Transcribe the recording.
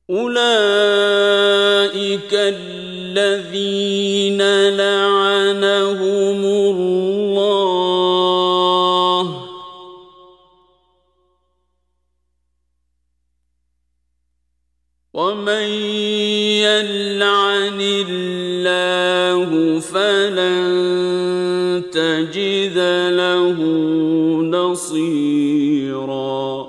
أولئك الذين لعنهم الله ومن يلعن الله فلن تجد له نصيرا